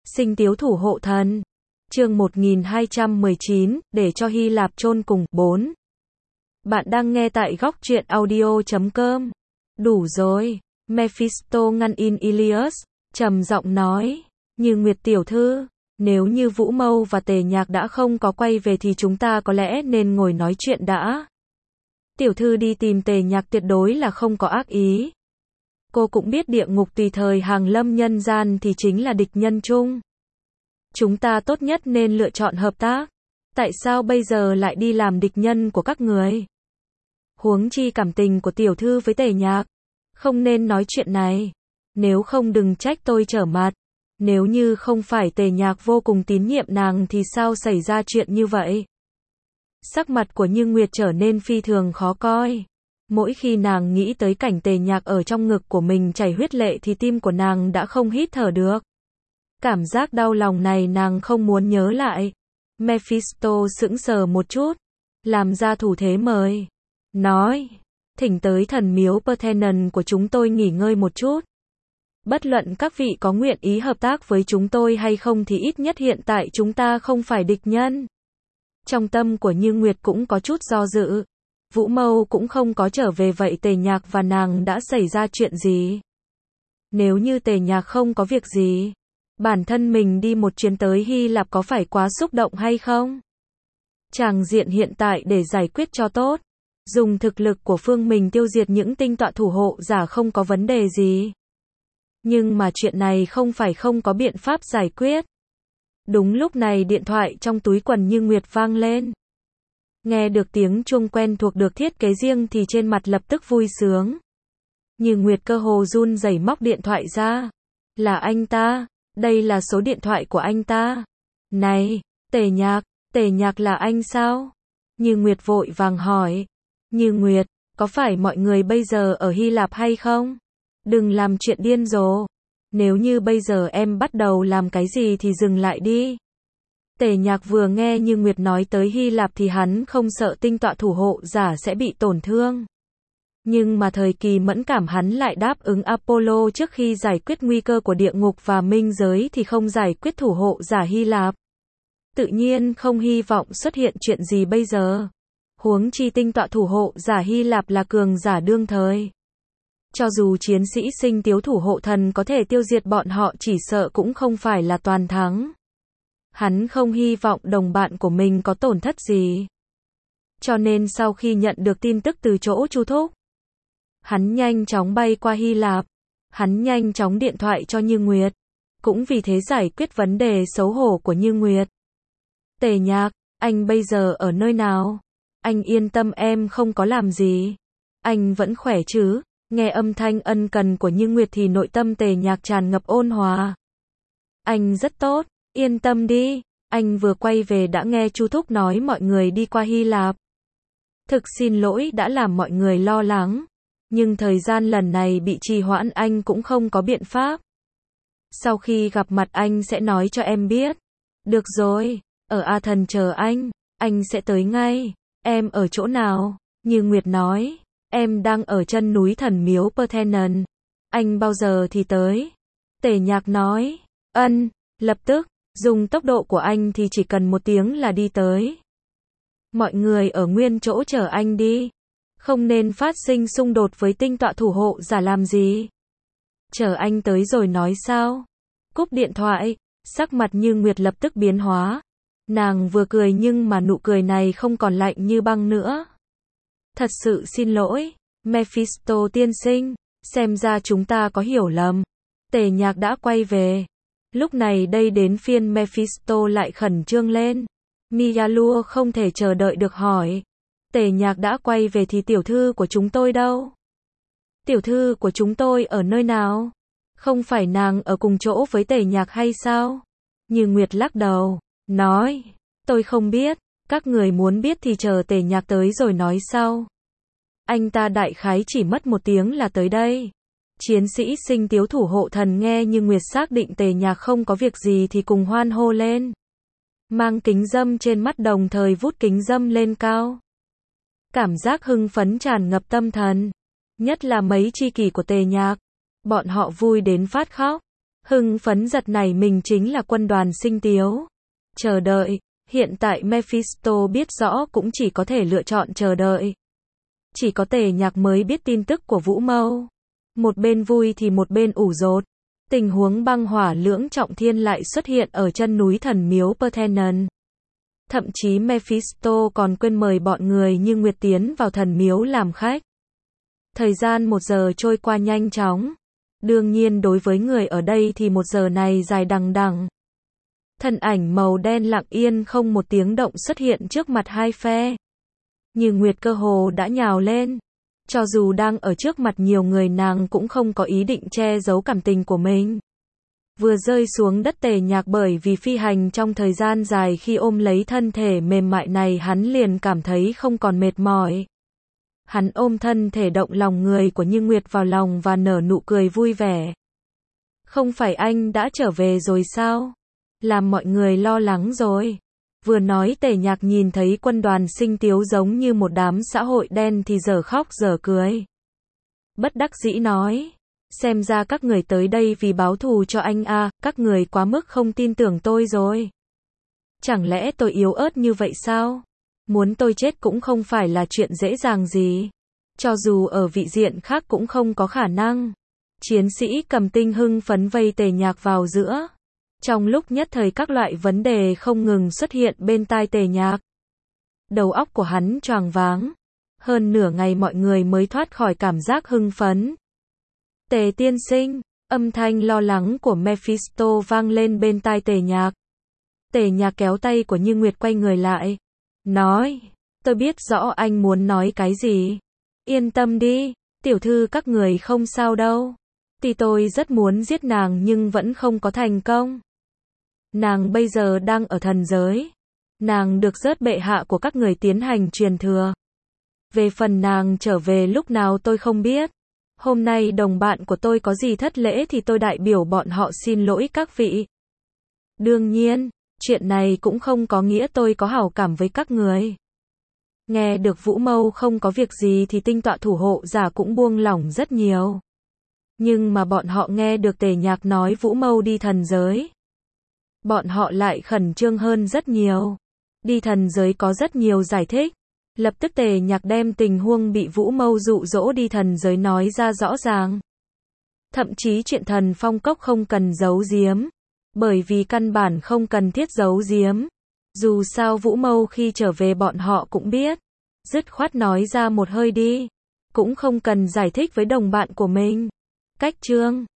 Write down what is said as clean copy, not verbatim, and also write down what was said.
Sinh tiếu thủ hộ thần. Chương 1219, để cho Hy Lạp chôn cùng. 4. Bạn đang nghe tại góc truyện audio.com. Đủ rồi. Mephisto ngăn in Ilias, trầm giọng nói. Như Nguyệt tiểu thư, nếu như Vũ Mâu và Tề Nhạc đã không có quay về thì chúng ta có lẽ nên ngồi nói chuyện đã. Tiểu thư đi tìm Tề Nhạc tuyệt đối là không có ác ý. Cô cũng biết địa ngục tùy thời hàng lâm nhân gian thì chính là địch nhân chung. Chúng ta tốt nhất nên lựa chọn hợp tác. Tại sao bây giờ lại đi làm địch nhân của các người? Huống chi cảm tình của tiểu thư với Tề Nhạc. Không nên nói chuyện này. Nếu không đừng trách tôi trở mặt. Nếu như không phải Tề Nhạc vô cùng tín nhiệm nàng thì sao xảy ra chuyện như vậy? Sắc mặt của Như Nguyệt trở nên phi thường khó coi. Mỗi khi nàng nghĩ tới cảnh Tề Nhạc ở trong ngực của mình chảy huyết lệ thì tim của nàng đã không hít thở được. Cảm giác đau lòng này nàng không muốn nhớ lại. Mephisto sững sờ một chút, làm ra thủ thế mời. Nói, thỉnh tới thần miếu Parthenon của chúng tôi nghỉ ngơi một chút. Bất luận các vị có nguyện ý hợp tác với chúng tôi hay không thì ít nhất hiện tại chúng ta không phải địch nhân. Trong tâm của Như Nguyệt cũng có chút do dự. Vũ Mâu cũng không có trở về vậy Tề Nhạc và nàng đã xảy ra chuyện gì? Nếu như Tề Nhạc không có việc gì, bản thân mình đi một chuyến tới Hy Lạp có phải quá xúc động hay không? Tràng diện hiện tại để giải quyết cho tốt. Dùng thực lực của phương mình tiêu diệt những tinh tọa thủ hộ giả không có vấn đề gì. Nhưng mà chuyện này không phải không có biện pháp giải quyết. Đúng lúc này điện thoại trong túi quần Như Nguyệt vang lên. Nghe được tiếng chuông quen thuộc được thiết kế riêng thì trên mặt lập tức vui sướng. Như Nguyệt cơ hồ run rẩy móc điện thoại ra. Là anh ta, đây là số điện thoại của anh ta. Này, Tề Nhạc là anh sao? Như Nguyệt vội vàng hỏi. Như Nguyệt, có phải mọi người bây giờ ở Hy Lạp hay không? Đừng làm chuyện điên rồ. Nếu như bây giờ em bắt đầu làm cái gì thì dừng lại đi. Tề Nhạc vừa nghe Như Nguyệt nói tới Hy Lạp thì hắn không sợ tinh tọa thủ hộ giả sẽ bị tổn thương. Nhưng mà thời kỳ mẫn cảm hắn lại đáp ứng Apollo trước khi giải quyết nguy cơ của địa ngục và minh giới thì không giải quyết thủ hộ giả Hy Lạp. Tự nhiên không hy vọng xuất hiện chuyện gì bây giờ. Huống chi tinh tọa thủ hộ giả Hy Lạp là cường giả đương thời. Cho dù chiến sĩ sinh tiếu thủ hộ thần có thể tiêu diệt bọn họ chỉ sợ cũng không phải là toàn thắng. Hắn không hy vọng đồng bạn của mình có tổn thất gì. Cho nên sau khi nhận được tin tức từ chỗ Chu Thúc, hắn nhanh chóng bay qua Hy Lạp. Hắn nhanh chóng điện thoại cho Như Nguyệt. Cũng vì thế giải quyết vấn đề xấu hổ của Như Nguyệt. Tề Nhạc, anh bây giờ ở nơi nào? Anh yên tâm em không có làm gì. Anh vẫn khỏe chứ? Nghe âm thanh ân cần của Như Nguyệt thì nội tâm Tề Nhạc tràn ngập ôn hòa. Anh rất tốt, yên tâm đi. Anh vừa quay về đã nghe Chu Thúc nói mọi người đi qua Hy Lạp. Thực xin lỗi đã làm mọi người lo lắng. Nhưng thời gian lần này bị trì hoãn anh cũng không có biện pháp. Sau khi gặp mặt anh sẽ nói cho em biết. Được rồi, ở A Thần chờ anh sẽ tới ngay. Em ở chỗ nào? Như Nguyệt nói, em đang ở chân núi thần miếu Parthenon. Anh bao giờ thì tới? Tề Nhạc nói, lập tức, dùng tốc độ của anh thì chỉ cần 1 tiếng là đi tới. Mọi người ở nguyên chỗ chờ anh đi. Không nên phát sinh xung đột với tinh tọa thủ hộ giả làm gì. Chờ anh tới rồi nói sao? Cúp điện thoại, sắc mặt Như Nguyệt lập tức biến hóa. Nàng vừa cười nhưng mà nụ cười này không còn lạnh như băng nữa. Thật sự xin lỗi, Mephisto tiên sinh, xem ra chúng ta có hiểu lầm. Tề Nhạc đã quay về. Lúc này đây đến phiên Mephisto lại khẩn trương lên. Mialua không thể chờ đợi được hỏi. Tề Nhạc đã quay về thì tiểu thư của chúng tôi đâu? Tiểu thư của chúng tôi ở nơi nào? Không phải nàng ở cùng chỗ với Tề Nhạc hay sao? Như Nguyệt lắc đầu, nói, tôi không biết, các người muốn biết thì chờ Tề Nhạc tới rồi nói sau. Anh ta đại khái chỉ mất 1 tiếng là tới đây. Chiến sĩ sinh tiếu thủ hộ thần nghe Như Nguyệt xác định Tề Nhạc không có việc gì thì cùng hoan hô lên. Mang kính dâm trên mắt đồng thời vút kính dâm lên cao. Cảm giác hưng phấn tràn ngập tâm thần. Nhất là mấy tri kỷ của Tề Nhạc. Bọn họ vui đến phát khóc. Hưng phấn giật nảy mình chính là quân đoàn Sinh Tiếu. Chờ đợi, hiện tại Mephisto biết rõ cũng chỉ có thể lựa chọn chờ đợi. Chỉ có Tề Nhạc mới biết tin tức của Vũ Mâu. Một bên vui thì một bên ủ rột. Tình huống băng hỏa lưỡng trọng thiên lại xuất hiện ở chân núi thần miếu Parthenon. Thậm chí Mephisto còn quên mời bọn người như Nguyệt tiến vào thần miếu làm khách. Thời gian 1 giờ trôi qua nhanh chóng. Đương nhiên đối với người ở đây thì 1 giờ này dài đằng đằng. Thân ảnh màu đen lặng yên không một tiếng động xuất hiện trước mặt hai phe. Như Nguyệt cơ hồ đã nhào lên. Cho dù đang ở trước mặt nhiều người nàng cũng không có ý định che giấu cảm tình của mình. Vừa rơi xuống đất Tề Nhạc bởi vì phi hành trong thời gian dài khi ôm lấy thân thể mềm mại này hắn liền cảm thấy không còn mệt mỏi. Hắn ôm thân thể động lòng người của Như Nguyệt vào lòng và nở nụ cười vui vẻ. Không phải anh đã trở về rồi sao? Làm mọi người lo lắng rồi. Vừa nói Tề Nhạc nhìn thấy quân đoàn Sinh Tiếu giống như một đám xã hội đen thì dở khóc dở cười. Bất đắc dĩ nói. Xem ra các người tới đây vì báo thù cho anh à, các người quá mức không tin tưởng tôi rồi. Chẳng lẽ tôi yếu ớt như vậy sao? Muốn tôi chết cũng không phải là chuyện dễ dàng gì. Cho dù ở vị diện khác cũng không có khả năng. Chiến sĩ Cầm Tinh hưng phấn vây Tề Nhạc vào giữa. Trong lúc nhất thời các loại vấn đề không ngừng xuất hiện bên tai Tề Nhạc. Đầu óc của hắn choáng váng. Hơn nửa ngày mọi người mới thoát khỏi cảm giác hưng phấn. Tề tiên sinh, âm thanh lo lắng của Mephisto vang lên bên tai Tề Nhạc. Tề Nhạc kéo tay của Như Nguyệt quay người lại. Nói, tôi biết rõ anh muốn nói cái gì. Yên tâm đi, tiểu thư các người không sao đâu. Tuy tôi rất muốn giết nàng nhưng vẫn không có thành công. Nàng bây giờ đang ở thần giới. Nàng được rớt bệ hạ của các người tiến hành truyền thừa. Về phần nàng trở về lúc nào tôi không biết. Hôm nay đồng bạn của tôi có gì thất lễ thì tôi đại biểu bọn họ xin lỗi các vị. Đương nhiên, chuyện này cũng không có nghĩa tôi có hảo cảm với các người. Nghe được Vũ Mâu không có việc gì thì tinh tọa thủ hộ giả cũng buông lỏng rất nhiều. Nhưng mà bọn họ nghe được Tề Nhạc nói Vũ Mâu đi thần giới. Bọn họ lại khẩn trương hơn rất nhiều. Đi thần giới có rất nhiều giải thích. Lập tức Tề Nhạc đem tình huống bị Vũ Mâu dụ dỗ đi thần giới nói ra rõ ràng. Thậm chí chuyện Thần Phong Cốc không cần giấu giếm. Bởi vì căn bản không cần thiết giấu giếm. Dù sao Vũ Mâu khi trở về bọn họ cũng biết. Dứt khoát nói ra một hơi đi. Cũng không cần giải thích với đồng bạn của mình. Cách chương